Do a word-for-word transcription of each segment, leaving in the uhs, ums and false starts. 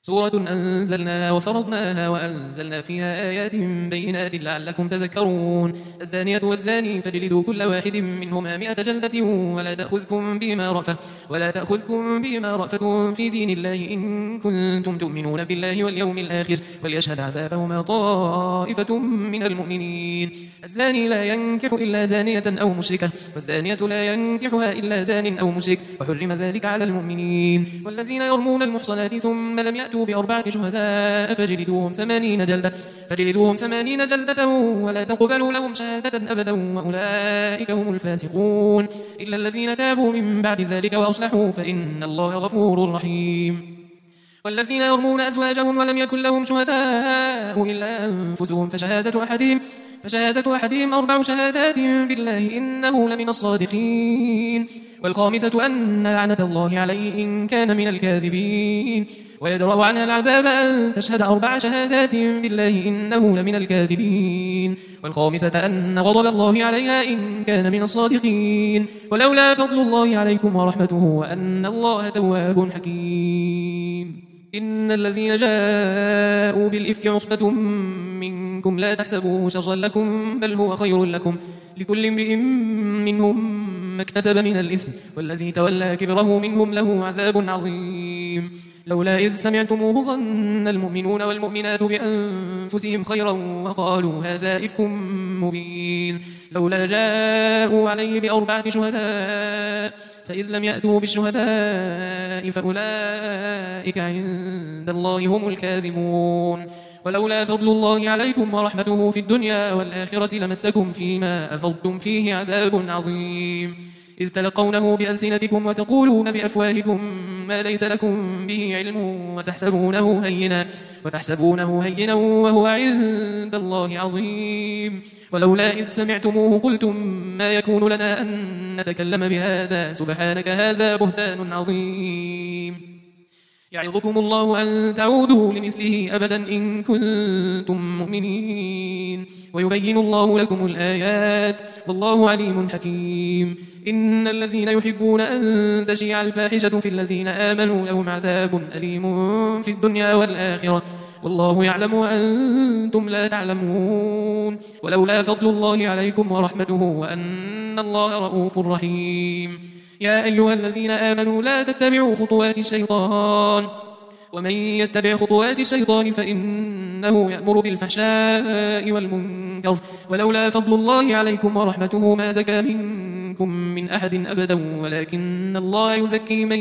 سورة أنزلناها وفرضناها وأنزلنا فيها آيات بينات لعلكم تذكرون. الزانية والزاني فاجلدوا كل واحد منهما مئة جلدة ولا تأخذكم بهما رأفة ولا تأخذكم بهما رأفة في دين الله إن كنتم تؤمنون بالله واليوم الآخر وليشهد عذابهما طائفة من المؤمنين. الزاني لا ينكح إلا زانية أو مشركة والزانية لا ينكحها إلا زان أو مشرك وحرم ذلك على المؤمنين. والذين يرمون المحصنات ثم لم يأتوا بأربعة شهداء فجلدوهم ثمانين جلدة فجلدوهم ثمانين جلدة ولا تقبلوا لهم شهادة أبدا وأولئك هم الفاسقون إلا الذين تابوا من بعد ذلك وأصلحوا فإن الله غفور رحيم. والذين يرمون أزواجهم ولم يكن لهم شهداء إلا أنفسهم فشهادة أحدهم فشهادة أحدهم أربع شهادات بالله إنه لمن الصادقين. والخامسة أن لعنة الله عليه إن كان من الكاذبين. ويدرأ عنها العذاب أن تشهد أربع شهادات بالله إنه لمن الكاذبين. والخامسة أن غضب الله عليها إن كان من الصادقين. ولولا فضل الله عليكم ورحمته وأن الله تواب حكيم. إن الذين جاءوا بالإفك عصبة منكم لا تحسبوه شرا لكم بل هو خير لكم لكل امرئ منهم ما اكتسب من الإثم والذي تولى كبره منهم له عذاب عظيم. لولا إذ سمعتموه ظن المؤمنون والمؤمنات بأنفسهم خيرا وقالوا هذا إفك مبين. لولا جاءوا عليه بأربعة شهداء فإذ لم يأتوا بالشهداء فأولئك عند الله هم الكاذبون. ولولا فضل الله عليكم ورحمته في الدنيا والآخرة لمسكم فيما أفضتم فيه عذاب عظيم إذ تلقونه بألسنتكم وتقولون بأفواهكم ما ليس لكم به علم وتحسبونه هينا وتحسبونه هينا وهو عند الله عظيم. ولولا إذ سمعتموه قلتم ما يكون لنا أن نتكلم بهذا سبحانك هذا بهتان عظيم. يعظكم الله أن تعودوا لمثله أبدا إن كنتم مؤمنين ويبين الله لكم الآيات والله عليم حكيم. إن الذين يحبون أن تشيع الفاحشة في الذين آمنوا لهم عذاب أليم في الدنيا والآخرة والله يعلم وأنتم لا تعلمون. ولولا فضل الله عليكم ورحمته وأن الله رؤوف رحيم. يا أيها الذين آمنوا لا تتبعوا خطوات الشيطان ومن يتبع خطوات الشيطان فإنه يأمر بالفحشاء والمنكر ولولا فضل الله عليكم ورحمته ما زكى منكم من أحد أبدا ولكن الله يزكي من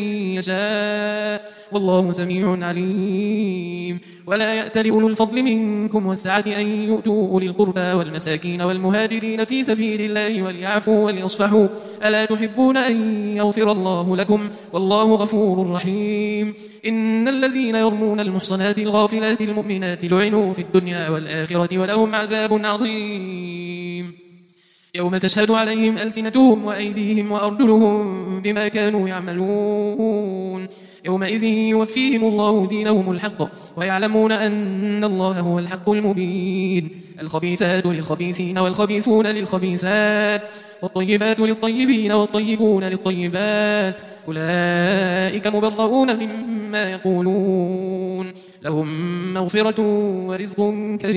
يشاء والله سميع عليم. ولا يأتل أولو الفضل منكم والسعة أن يؤتوا أولي القربى والمساكين والمهاجرين في سبيل الله وليعفوا وليصفحوا ألا تحبون أن يغفر الله لكم والله غفور رحيم. إن الذين يرمون المحصنات الغافلات المؤمنات لعنوا في الدنيا والآخرة ولهم عذاب عظيم يوم تشهد عليهم ألسنتهم وأيديهم وأرجلهم بما كانوا يعملون يومئذ يوفيهم الله دينهم الحق ويعلمون أن الله هو الحق المبين. الخبيثات للخبيثين والخبيثون للخبيثات والطيبات للطيبين والطيبون للطيبات أولئك مبرؤون مما يقولون لهم مغفرة ورزق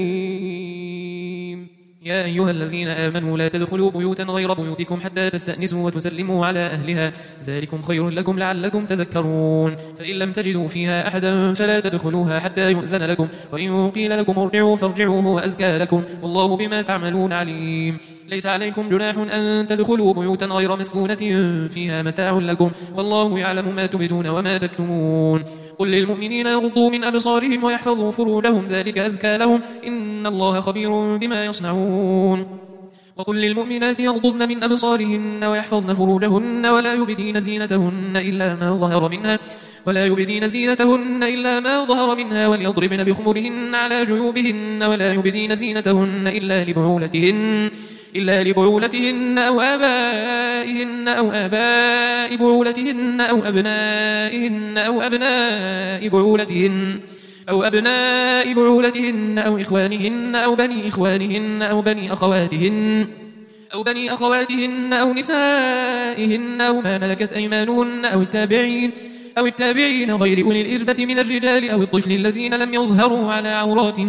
كريم. يا أيها الذين آمنوا لا تدخلوا بيوتا غير بيوتكم حتى تستأنسوا وتسلموا على أهلها ذلكم خير لكم لعلكم تذكرون. فإن لم تجدوا فيها أحدا فلا تدخلوها حتى يؤذن لكم وإن قيل لكم ارجعوا فارجعوا هو أزكى لكم والله بما تعملون عليم. ليس عليكم جناح أن تدخلوا بيوتا غير مسكونة فيها متاع لكم والله يعلم ما تبدون وما تكتمون. قل للمؤمنين يغضوا من أبصارهم ويحفظوا فروجهم ذلك أزكى لهم إن الله خبير بما يصنعون. وقل للمؤمنات يغضضن من أبصارهن ويحفظن فروجهن ولا يبدين زينتهن إلا ما ظهر منها ولا يبدين زينتهن إلا ما ظهر منها وليضربن بخمرهن على جيوبهن ولا يبدين زينتهن إلا لبعولتهن إلا لبعولتهن أو آبائهن أو آباء بعولتهن أو أبنائهن أو أبناء بعولتهن أو أبناء بعولتهن أو إخوانهن أو بني إخوانهن أو بني أخواتهن أو بني أخواتهن أو نسائهن أو ما ملكت أيمانهن أو التابعين أو التابعين غير أولي الإربة من الرجال أو الطفل الذين لم يظهروا على عورات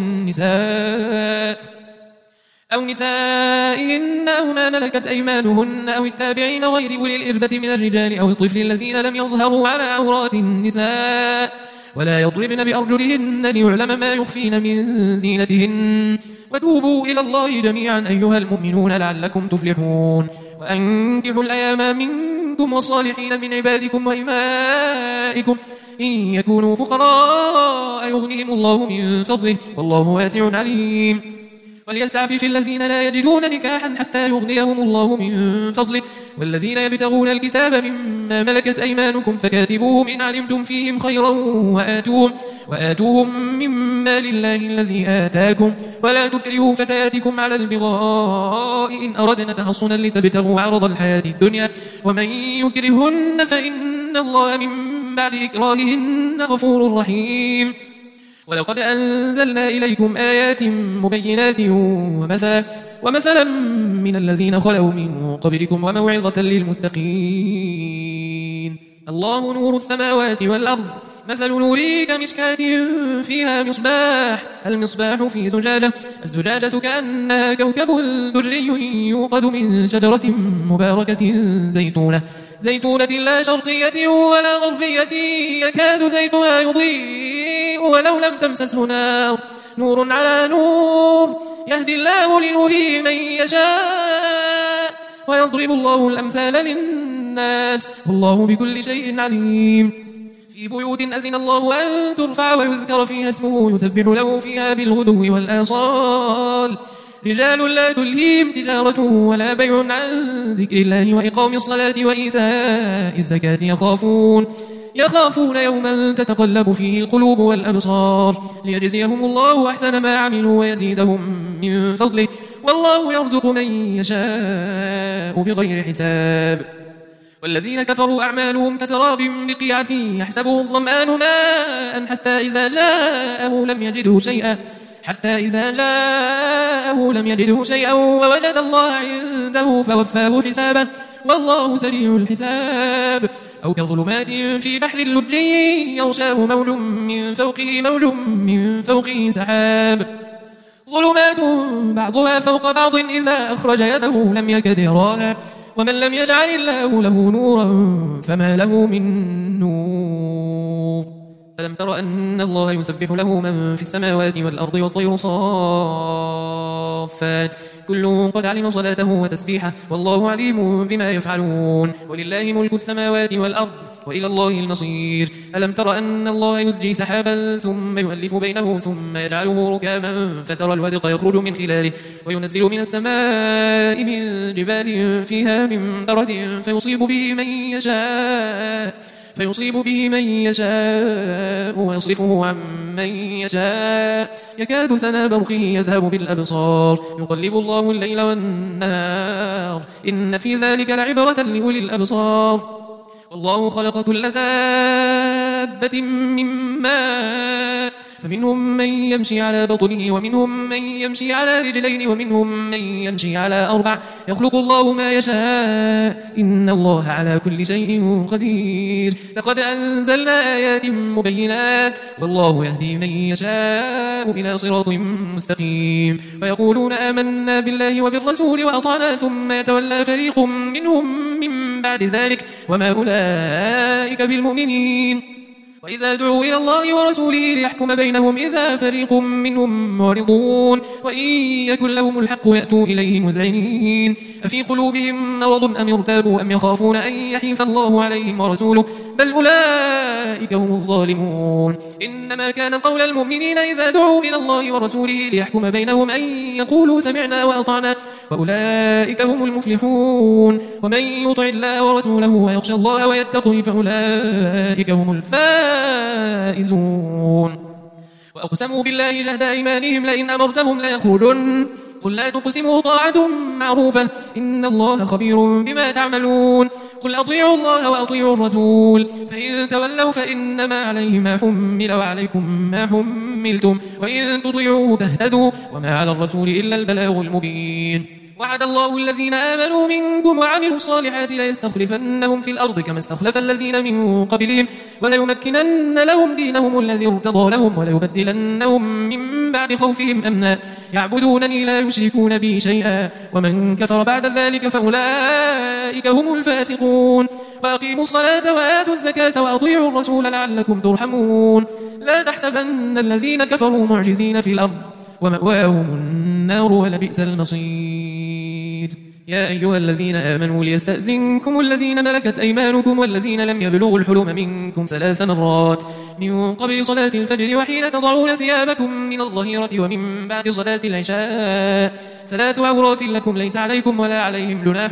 النساء أو نسائهن أو ما ملكت أيمانهن أو التابعين غير أولي الإربة من الرجال أو الطفل الذين لم يظهروا على عورات النساء ولا يضربن بأرجلهن ليعلم ما يخفين من زينتهن وتوبوا إلى الله جميعا أيها المؤمنون لعلكم تفلحون وأنكحوا الأيام منكم والصالحين من عبادكم وإمائكم إن يكونوا فقراء يغنيهم الله من فضله والله واسع عليم وليستعفف الذين لا يجدون نكاحا حتى يغنيهم الله من فضله والذين يبتغون الكتاب مما ملكت أيمانكم فكاتبوهم إن علمتم فيهم خيرا وآتوهم, وآتوهم مما لله الذي آتاكم ولا تكرهوا فتياتكم على البغاء إن أردنا تحصنا لتبتغوا عرض الحياة الدنيا ومن يكرهن فإن الله من بعد إكراههن غفور رحيم ولقد أنزلنا إليكم آيات مبينات ومثلا, ومثلا من الذين خلوا من قبلكم وموعظة للمتقين الله نور السماوات والأرض مثل نوره كمشكاة فيها مصباح المصباح في زجاجة الزجاجة كأنها كوكب دري يوقد من شجرة مباركة زيتونة زيتونة لا شرقية ولا غربية يكاد زيتها يضيء ولو لم تمسسه نار نور على نور يهدي الله لنوره من يشاء ويضرب الله الأمثال للناس والله بكل شيء عليم في بيوت أذن الله أن ترفع ويذكر فيها اسمه يسبح له فيها بالغدو والآصال رجال لا تلهيهم تجارة ولا بيع عن ذكر الله وإقام الصلاة وإيتاء الزكاة يخافون يخافون يوما تتقلب فيه القلوب والأبصار ليجزيهم الله أحسن ما عملوا ويزيدهم من فضله والله يرزق من يشاء بغير حساب والذين كفروا أعمالهم كسراب بقيعة يحسبه الظمآن ماء حتى إذا جاءه لم يجده شيئا حتى إذا جاءه لم يجده شيئا ووجد الله عنده فوفاه حسابه والله سريع الحساب أو كظلمات في بحر اللجي يغشاه موج من فوقه موج من فوقه سحاب ظلمات بعضها فوق بعض إذا أخرج يده لم يكد يراها ومن لم يجعل الله له نورا فما له من نور ألم تر أن الله يسبح له من في السماوات والأرض والطير صافات كل قد علم صلاته وتسبيحه والله عليم بما يفعلون ولله ملك السماوات والأرض وإلى الله المصير ألم تر أن الله يزجي سحابا ثم يؤلف بينه ثم يجعله ركاما فترى الودق يخرج من خلاله وينزل من السماء من جبال فيها من برد فيصيب به من يشاء فيصيب به من يشاء ويصرفه عن من يشاء يكاد سنا برقه يذهب بالأبصار يقلب الله الليل والنهار إن في ذلك لعبرة لأولي الأبصار والله خلق كل دابة من ماء فمنهم من يمشي على بطنه ومنهم من يمشي على رجلين ومنهم من يمشي على أربع يخلق الله ما يشاء إن الله على كل شيء قدير لقد أنزلنا آيات مبينات والله يهدي من يشاء إلى صراط مستقيم ويقولون آمنا بالله وبالرسول وأطعنا ثم يتولى فريق منهم من بعد ذلك وما أولئك بالمؤمنين وإذا دعوا إلى الله ورسوله ليحكم بينهم إذا فريق منهم معرضون وإن يكن لهم الحق يأتوا إليه مذعنين أفي قلوبهم مرض أم ارتابوا أم يخافون أن يحيف الله عليهم ورسوله بل أولئك هم الظالمون إنما كان قول المؤمنين إذا دعوا إلى الله ورسوله ليحكم بينهم أن يقولوا سمعنا وأطعنا وأولئك هم المفلحون ومن يطع الله ورسوله ويخشى الله ويتقه فأولئك هم الفائزون وأقسموا بالله جهد أيمانهم لئن أمرتهم ليخرجن قل لا تقسموا طاعة معروفة إن الله خبير بما تعملون قل أطيعوا الله وأطيعوا الرسول فإن تولوا فإنما عليه ما حمل وعليكم ما حملتم وإن تطيعوه تهتدوا وما على الرسول إلا البلاغ المبين وعد الله الذين آمنوا منكم وعملوا الصالحات ليستخلفنهم في الأرض كما استخلف الذين من قبلهم وليمكنن لهم دينهم الذي ارتضى لهم وليبدلنهم من بعد خوفهم أمنا يعبدونني لا يشركون بي شيئا ومن كفر بعد ذلك فأولئك هم الفاسقون وأقيموا الصلاة وآتوا الزكاة وأطيعوا الرسول لعلكم ترحمون لا تحسبن الذين كفروا معجزين في الأرض ومأواهم النار ولبئس المصير يا أيها الذين آمنوا ليستأذنكم الذين ملكت أيمانكم والذين لم يبلغوا الحلم منكم ثلاث مرات من قبل صلاة الفجر وحين تضعون ثيابكم من الظهيرة ومن بعد صلاة العشاء ثلاث عورات لكم ليس عليكم ولا عليهم جناح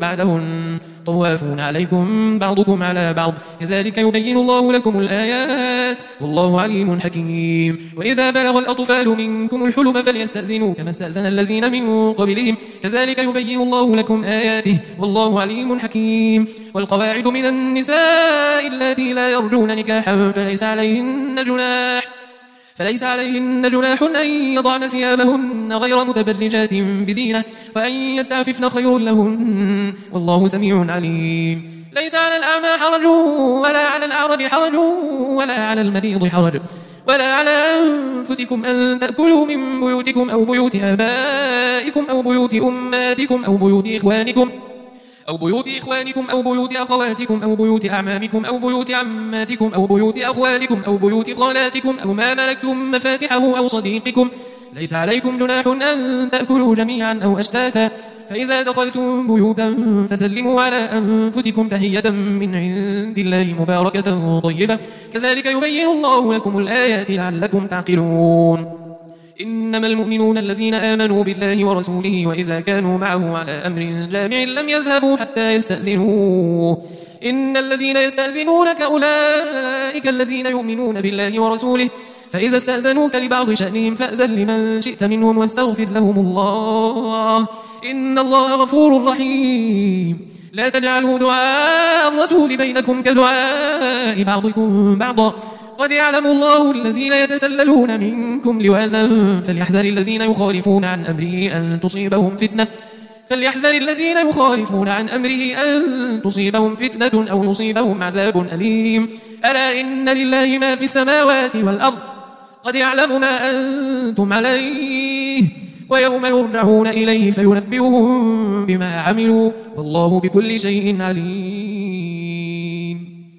بعدهن طوافون عليكم بعضكم على بعض كذلك يبين الله لكم الآيات والله عليم حكيم وإذا بلغ الأطفال منكم الحلم فليستأذنوا كما استأذن الذين من قبلهم كذلك يبين الله لكم آياته والله عليم حكيم والقواعد من النساء اللاتي لا يرجون نكاحا فليس عليهن جناح فليس عليهن جناح أن يضعن ثيابهن غير متبرجات بزينة وأن يستعففن خير لهن والله سميع عليم ليس على الأعمى حرج ولا على الأعرج حرج ولا على المريض حرج ولا على أنفسكم أن تأكلوا من بيوتكم أو بيوت آبائكم أو بيوت أماتكم أو بيوت إخوانكم أو بيوت إخوانكم أو بيوت أخواتكم أو بيوت أعمامكم أو بيوت عماتكم أو بيوت أخوالكم أو بيوت خالاتكم أو ما ملكتم مفاتحه أو صديقكم ليس عليكم جناح أن تأكلوا جميعا أو أشتاتا فإذا دخلتم بيوتا فسلموا على أنفسكم تحية من عند الله مباركة طيبة كذلك يبين الله لكم الآيات لعلكم تعقلون إنما المؤمنون الذين آمنوا بالله ورسوله وإذا كانوا معه على أمر جامع لم يذهبوا حتى يستأذنوه إن الذين يستأذنونك أولئك الذين يؤمنون بالله ورسوله فإذا استأذنوك لبعض شأنهم فأذن لمن شئت منهم واستغفر لهم الله إن الله غفور رحيم لا تجعلوا دعاء الرسول بينكم كدعاء بعضكم بعضا قد يعلم الله الذين يتسللون منكم لواذا فليحذر الذين يخالفون عن أمره أن تصيبهم فتنة فليحذر الذين يخالفون عن أمره أن تصيبهم فتنة أو يصيبهم عذاب أليم ألا إن لله ما في السماوات والأرض قد يعلم ما أنتم عليه ويوم يرجعون إليه فينبئهم بما عملوا والله بكل شيء عليم